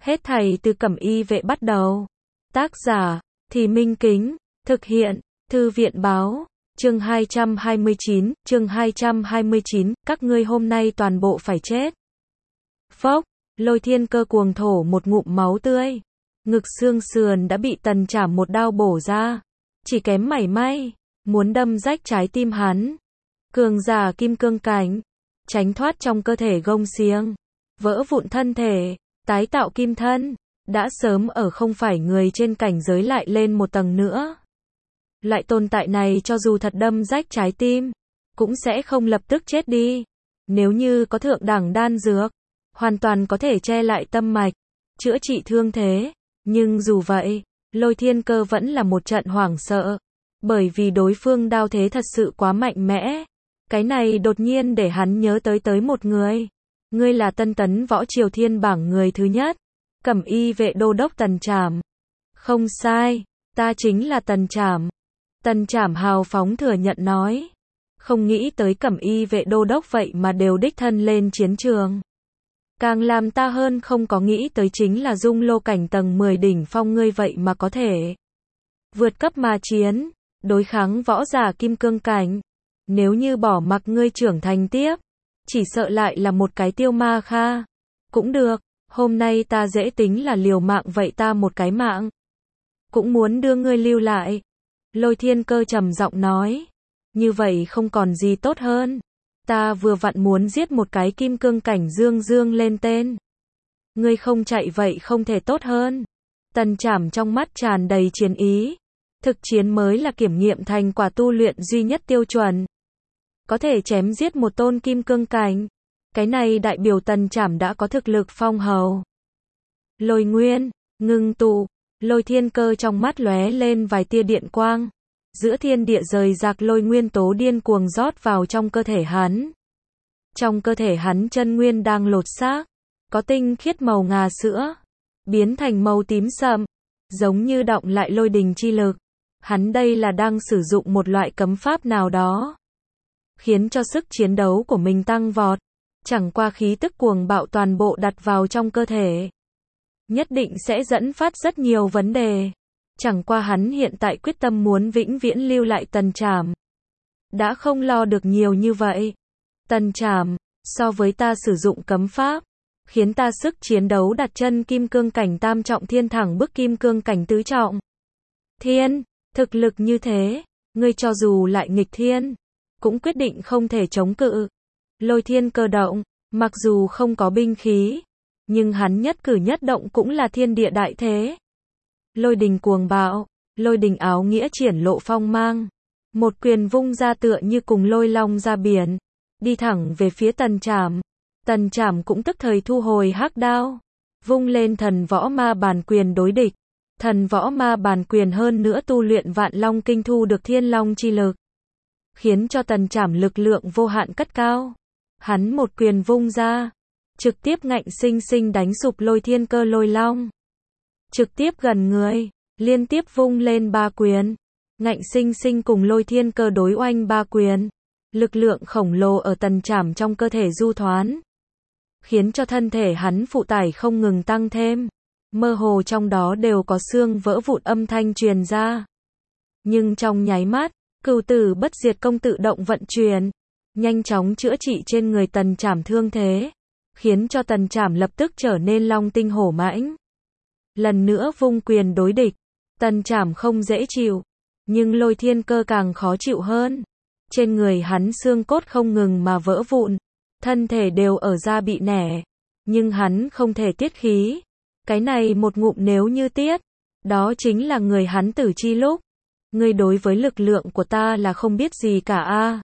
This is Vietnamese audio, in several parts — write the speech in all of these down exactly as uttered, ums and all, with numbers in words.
Hết thảy từ Cẩm Y Vệ bắt đầu. Tác giả, Thì Minh Kính, thực hiện, Thư viện báo, chương hai trăm hai mươi chín, chương hai trăm hai mươi chín, các ngươi hôm nay toàn bộ phải chết. Phốc, Lôi Thiên Cơ cuồng thổ một ngụm máu tươi. Ngực xương sườn đã bị Tần Trảm một đao bổ ra. Chỉ kém mảy may, muốn đâm rách trái tim hắn. Cường giả kim cương cảnh, tránh thoát trong cơ thể gông xiềng, vỡ vụn thân thể, tái tạo kim thân, đã sớm ở không phải người trên cảnh giới lại lên một tầng nữa. Loại tồn tại này cho dù thật đâm rách trái tim, cũng sẽ không lập tức chết đi. Nếu như có thượng đẳng đan dược, hoàn toàn có thể che lại tâm mạch, chữa trị thương thế. Nhưng dù vậy, Lôi Thiên Cơ vẫn là một trận hoảng sợ, bởi vì đối phương đao thế thật sự quá mạnh mẽ. Cái này đột nhiên để hắn nhớ tới tới một người. Ngươi là Tân Tấn Võ Triều Thiên bảng người thứ nhất, Cẩm Y Vệ đô đốc Tần Trảm. Không sai, ta chính là Tần Trảm. Tần Trảm hào phóng thừa nhận nói. Không nghĩ tới Cẩm Y Vệ đô đốc vậy mà đều đích thân lên chiến trường. Càng làm ta hơn không có nghĩ tới chính là dung lô cảnh tầng mười đỉnh phong ngươi vậy mà có thể vượt cấp mà chiến, đối kháng võ giả kim cương cảnh. Nếu như bỏ mặc ngươi trưởng thành tiếp, chỉ sợ lại là một cái tiêu ma kha. Cũng được, hôm nay ta dễ tính là liều mạng vậy ta một cái mạng cũng muốn đưa ngươi lưu lại. Lôi Thiên Cơ trầm giọng nói. Như vậy không còn gì tốt hơn. Ta vừa vặn muốn giết một cái kim cương cảnh dương dương lên tên. Ngươi không chạy vậy không thể tốt hơn. Tần Trảm trong mắt tràn đầy chiến ý. Thực chiến mới là kiểm nghiệm thành quả tu luyện duy nhất tiêu chuẩn. Có thể chém giết một tôn kim cương cảnh. Cái này đại biểu Tần Trảm đã có thực lực phong hầu. Lôi nguyên, ngưng tụ, Lôi Thiên Cơ trong mắt lóe lên vài tia điện quang. Giữa thiên địa rời rạc lôi nguyên tố điên cuồng rót vào trong cơ thể hắn. Trong cơ thể hắn chân nguyên đang lột xác, có tinh khiết màu ngà sữa, biến thành màu tím sậm, giống như động lại lôi đình chi lực. Hắn đây là đang sử dụng một loại cấm pháp nào đó, khiến cho sức chiến đấu của mình tăng vọt. Chẳng qua khí tức cuồng bạo toàn bộ đặt vào trong cơ thể, nhất định sẽ dẫn phát rất nhiều vấn đề. Chẳng qua hắn hiện tại quyết tâm muốn vĩnh viễn lưu lại Tần Trảm. Đã không lo được nhiều như vậy. Tần Trảm, so với ta sử dụng cấm pháp, khiến ta sức chiến đấu đặt chân kim cương cảnh tam trọng thiên thẳng bức kim cương cảnh tứ trọng thiên. Thực lực như thế, ngươi cho dù lại nghịch thiên, cũng quyết định không thể chống cự. Lôi Thiên Cơ động, mặc dù không có binh khí, nhưng hắn nhất cử nhất động cũng là thiên địa đại thế. Lôi đình cuồng bạo, lôi đình áo nghĩa triển lộ phong mang. Một quyền vung ra tựa như cùng lôi long ra biển, đi thẳng về phía Tần Trảm. Tần Trảm cũng tức thời thu hồi hắc đao, vung lên thần võ ma bàn quyền đối địch. Thần võ ma bàn quyền hơn nữa tu luyện vạn long kinh thu được thiên long chi lực, khiến cho Tần Trảm lực lượng vô hạn cất cao. Hắn một quyền vung ra, trực tiếp ngạnh sinh sinh đánh sụp Lôi Thiên Cơ lôi long. Trực tiếp gần người, liên tiếp vung lên ba quyền, ngạnh sinh sinh cùng Lôi Thiên Cơ đối oanh ba quyền. Lực lượng khổng lồ ở Tần Trảm trong cơ thể du thoán, khiến cho thân thể hắn phụ tải không ngừng tăng thêm. Mơ hồ trong đó đều có xương vỡ vụn âm thanh truyền ra. Nhưng trong nháy mắt, cửu tử bất diệt công tự động vận chuyển, nhanh chóng chữa trị trên người Tần Trảm thương thế, khiến cho Tần Trảm lập tức trở nên long tinh hổ mãnh. Lần nữa vung quyền đối địch, Tần Trảm không dễ chịu, nhưng Lôi Thiên Cơ càng khó chịu hơn. Trên người hắn xương cốt không ngừng mà vỡ vụn, thân thể đều ở da bị nẻ, nhưng hắn không thể tiết khí. Cái này một ngụm nếu như tiết, đó chính là người hắn tử chi lúc. Ngươi đối với lực lượng của ta là không biết gì cả a.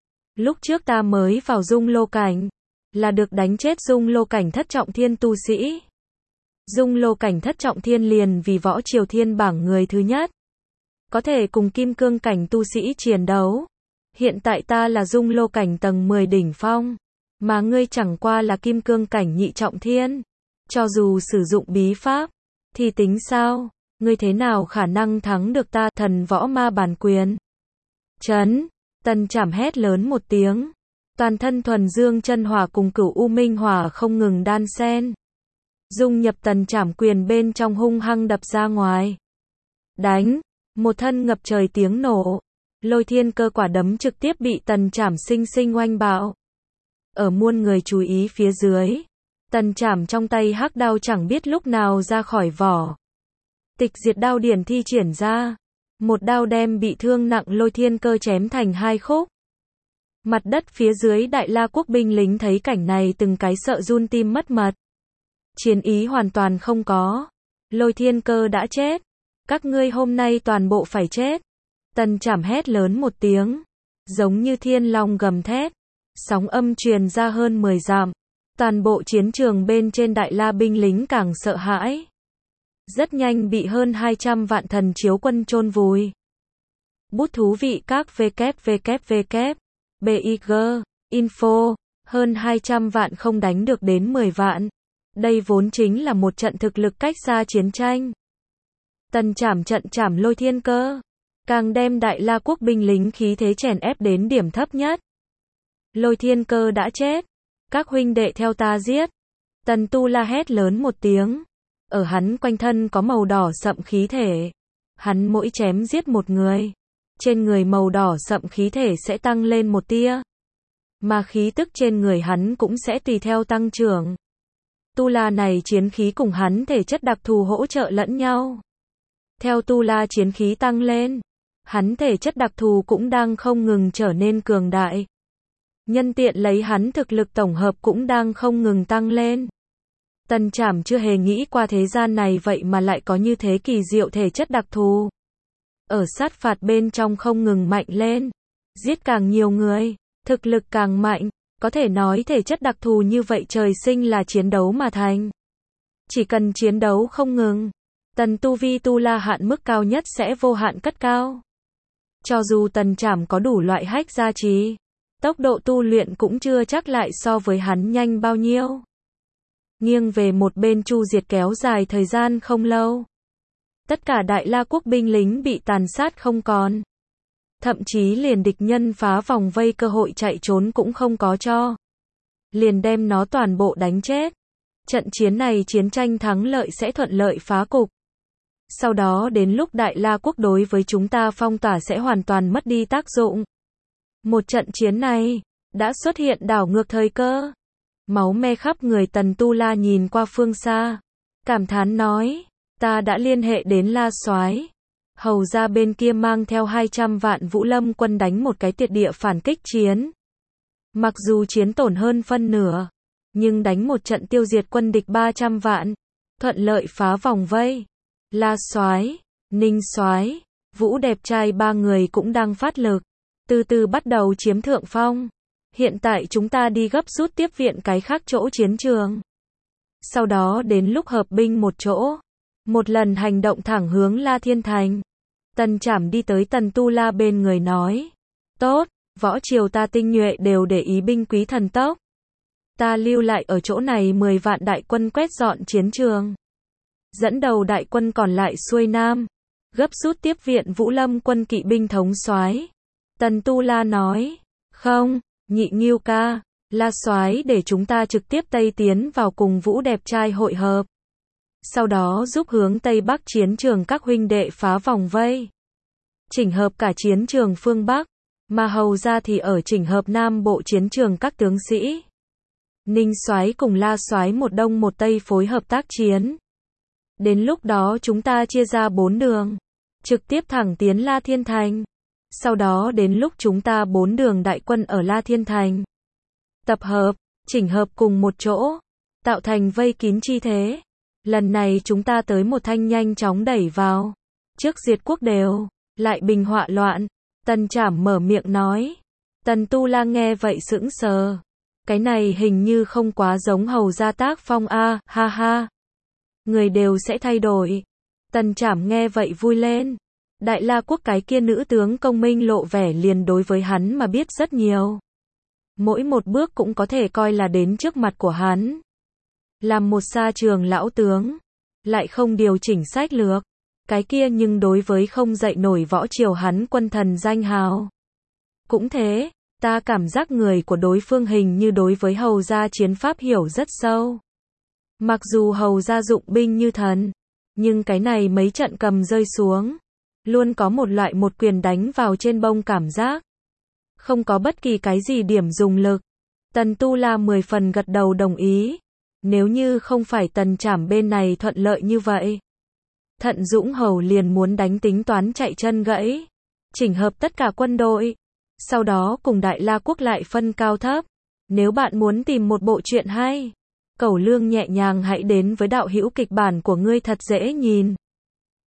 Lúc trước ta mới vào dung lô cảnh, là được đánh chết dung lô cảnh thất trọng thiên tu sĩ. Dung lô cảnh thất trọng thiên liền vì võ triều thiên bảng người thứ nhất, có thể cùng kim cương cảnh tu sĩ chiến đấu. Hiện tại ta là dung lô cảnh tầng mười đỉnh phong, mà ngươi chẳng qua là kim cương cảnh nhị trọng thiên. Cho dù sử dụng bí pháp, thì tính sao? Ngươi thế nào khả năng thắng được ta? Thần võ ma bàn quyền. Chấn, Tần Trảm hét lớn một tiếng. Toàn thân thuần dương chân hỏa cùng cửu u minh hỏa không ngừng đan xen. dung nhập Tần Trảm quyền bên trong hung hăng đập ra ngoài. Đánh, một thân ngập trời tiếng nổ. Lôi Thiên Cơ quả đấm trực tiếp bị Tần Trảm sinh sinh oanh bạo. Ở muôn người chú ý phía dưới, Tần Trảm trong tay hắc đao chẳng biết lúc nào ra khỏi vỏ. Tịch diệt đao điển thi triển ra, một đao đem bị thương nặng Lôi Thiên Cơ chém thành hai khúc. Mặt đất phía dưới Đại La quốc binh lính thấy cảnh này từng cái sợ run tim mất mật. Chiến ý hoàn toàn không có. Lôi Thiên Cơ đã chết. Các ngươi hôm nay toàn bộ phải chết. Tần Trảm hét lớn một tiếng, giống như thiên long gầm thét. Sóng âm truyền ra hơn mười dặm. Toàn bộ chiến trường bên trên Đại La binh lính càng sợ hãi. Rất nhanh bị hơn hai trăm vạn thần chiếu quân chôn vùi. Bút thú vị các www. big. Info. Hơn hai trăm vạn không đánh được đến mười vạn. Đây vốn chính là một trận thực lực cách xa chiến tranh. Tần Trảm trận chảm Lôi Thiên Cơ, càng đem Đại La quốc binh lính khí thế chèn ép đến điểm thấp nhất. Lôi Thiên Cơ đã chết. Các huynh đệ theo ta giết. Tần Tu La hét lớn một tiếng. Ở hắn quanh thân có màu đỏ sậm khí thể. Hắn mỗi chém giết một người, trên người màu đỏ sậm khí thể sẽ tăng lên một tia. Mà khí tức trên người hắn cũng sẽ tùy theo tăng trưởng. Tu La này chiến khí cùng hắn thể chất đặc thù hỗ trợ lẫn nhau. Theo Tu La chiến khí tăng lên, hắn thể chất đặc thù cũng đang không ngừng trở nên cường đại. Nhân tiện lấy hắn thực lực tổng hợp cũng đang không ngừng tăng lên. Tần Trảm chưa hề nghĩ qua thế gian này vậy mà lại có như thế kỳ diệu thể chất đặc thù. Ở sát phạt bên trong không ngừng mạnh lên, giết càng nhiều người, thực lực càng mạnh, có thể nói thể chất đặc thù như vậy trời sinh là chiến đấu mà thành. Chỉ cần chiến đấu không ngừng, tần tu vi Tu La hạn mức cao nhất sẽ vô hạn cất cao. Cho dù Tần Trảm có đủ loại hách gia trì, tốc độ tu luyện cũng chưa chắc lại so với hắn nhanh bao nhiêu. Nghiêng về một bên Chu Diệt kéo dài thời gian không lâu. Tất cả Đại La quốc binh lính bị tàn sát không còn. Thậm chí liền địch nhân phá vòng vây cơ hội chạy trốn cũng không có cho. Liền đem nó toàn bộ đánh chết. Trận chiến này chiến tranh thắng lợi sẽ thuận lợi phá cục. Sau đó đến lúc Đại La quốc đối với chúng ta phong tỏa sẽ hoàn toàn mất đi tác dụng. Một trận chiến này đã xuất hiện đảo ngược thời cơ. Máu me khắp người Tần Tu La nhìn qua phương xa, cảm thán nói, ta đã liên hệ đến La Soái, hầu ra bên kia mang theo hai trăm vạn Vũ Lâm quân đánh một cái tuyệt địa phản kích chiến. Mặc dù chiến tổn hơn phân nửa, nhưng đánh một trận tiêu diệt quân địch ba trăm vạn, thuận lợi phá vòng vây. La Soái, Ninh Soái, Vũ đẹp trai ba người cũng đang phát lực, từ từ bắt đầu chiếm thượng phong. Hiện tại chúng ta đi gấp rút tiếp viện cái khác chỗ chiến trường. Sau đó đến lúc hợp binh một chỗ, một lần hành động thẳng hướng La Thiên Thành. Tần Trảm đi tới Tần Tu La bên người nói, tốt, võ triều ta tinh nhuệ đều để ý binh quý thần tốc. Ta lưu lại ở chỗ này mười vạn đại quân quét dọn chiến trường. Dẫn đầu đại quân còn lại xuôi nam, gấp rút tiếp viện Vũ Lâm quân kỵ binh thống soái. Tần Tu La nói, không, Nhị Ngưu ca, La Soái để chúng ta trực tiếp Tây tiến vào cùng Vũ đẹp trai hội hợp. Sau đó giúp hướng Tây Bắc chiến trường các huynh đệ phá vòng vây. Chỉnh hợp cả chiến trường phương Bắc, mà hầu ra thì ở chỉnh hợp Nam Bộ chiến trường các tướng sĩ. Ninh Soái cùng La Soái một đông một tây phối hợp tác chiến. Đến lúc đó chúng ta chia ra bốn đường, trực tiếp thẳng tiến La Thiên Thành. Sau đó đến lúc chúng ta bốn đường đại quân ở La Thiên Thành tập hợp, chỉnh hợp cùng một chỗ, tạo thành vây kín chi thế. Lần này chúng ta tới một thanh nhanh chóng đẩy vào, trước diệt quốc đều, lại bình họa loạn. Tần Trảm mở miệng nói. Tần Tu La nghe vậy sững sờ. Cái này hình như không quá giống hầu gia tác phong a, ha ha. Người đều sẽ thay đổi. Tần Trảm nghe vậy vui lên. Đại La quốc cái kia nữ tướng công minh lộ vẻ liền đối với hắn mà biết rất nhiều. Mỗi một bước cũng có thể coi là đến trước mặt của hắn. Làm một sa trường lão tướng, lại không điều chỉnh sách lược. Cái kia nhưng đối với không dậy nổi võ triều hắn quân thần danh hào. Cũng thế, ta cảm giác người của đối phương hình như đối với hầu gia chiến pháp hiểu rất sâu. Mặc dù hầu ra dụng binh như thần, nhưng cái này mấy trận cầm rơi xuống, luôn có một loại một quyền đánh vào trên bông cảm giác. Không có bất kỳ cái gì điểm dùng lực. Tần Tu La mười phần gật đầu đồng ý. Nếu như không phải Tần Trảm bên này thuận lợi như vậy, Thận Dũng Hầu liền muốn đánh tính toán chạy chân gãy, chỉnh hợp tất cả quân đội, sau đó cùng Đại La quốc lại phân cao thấp. Nếu bạn muốn tìm một bộ truyện hay, Cẩu Lương nhẹ nhàng hãy đến với đạo hữu kịch bản của ngươi thật dễ nhìn.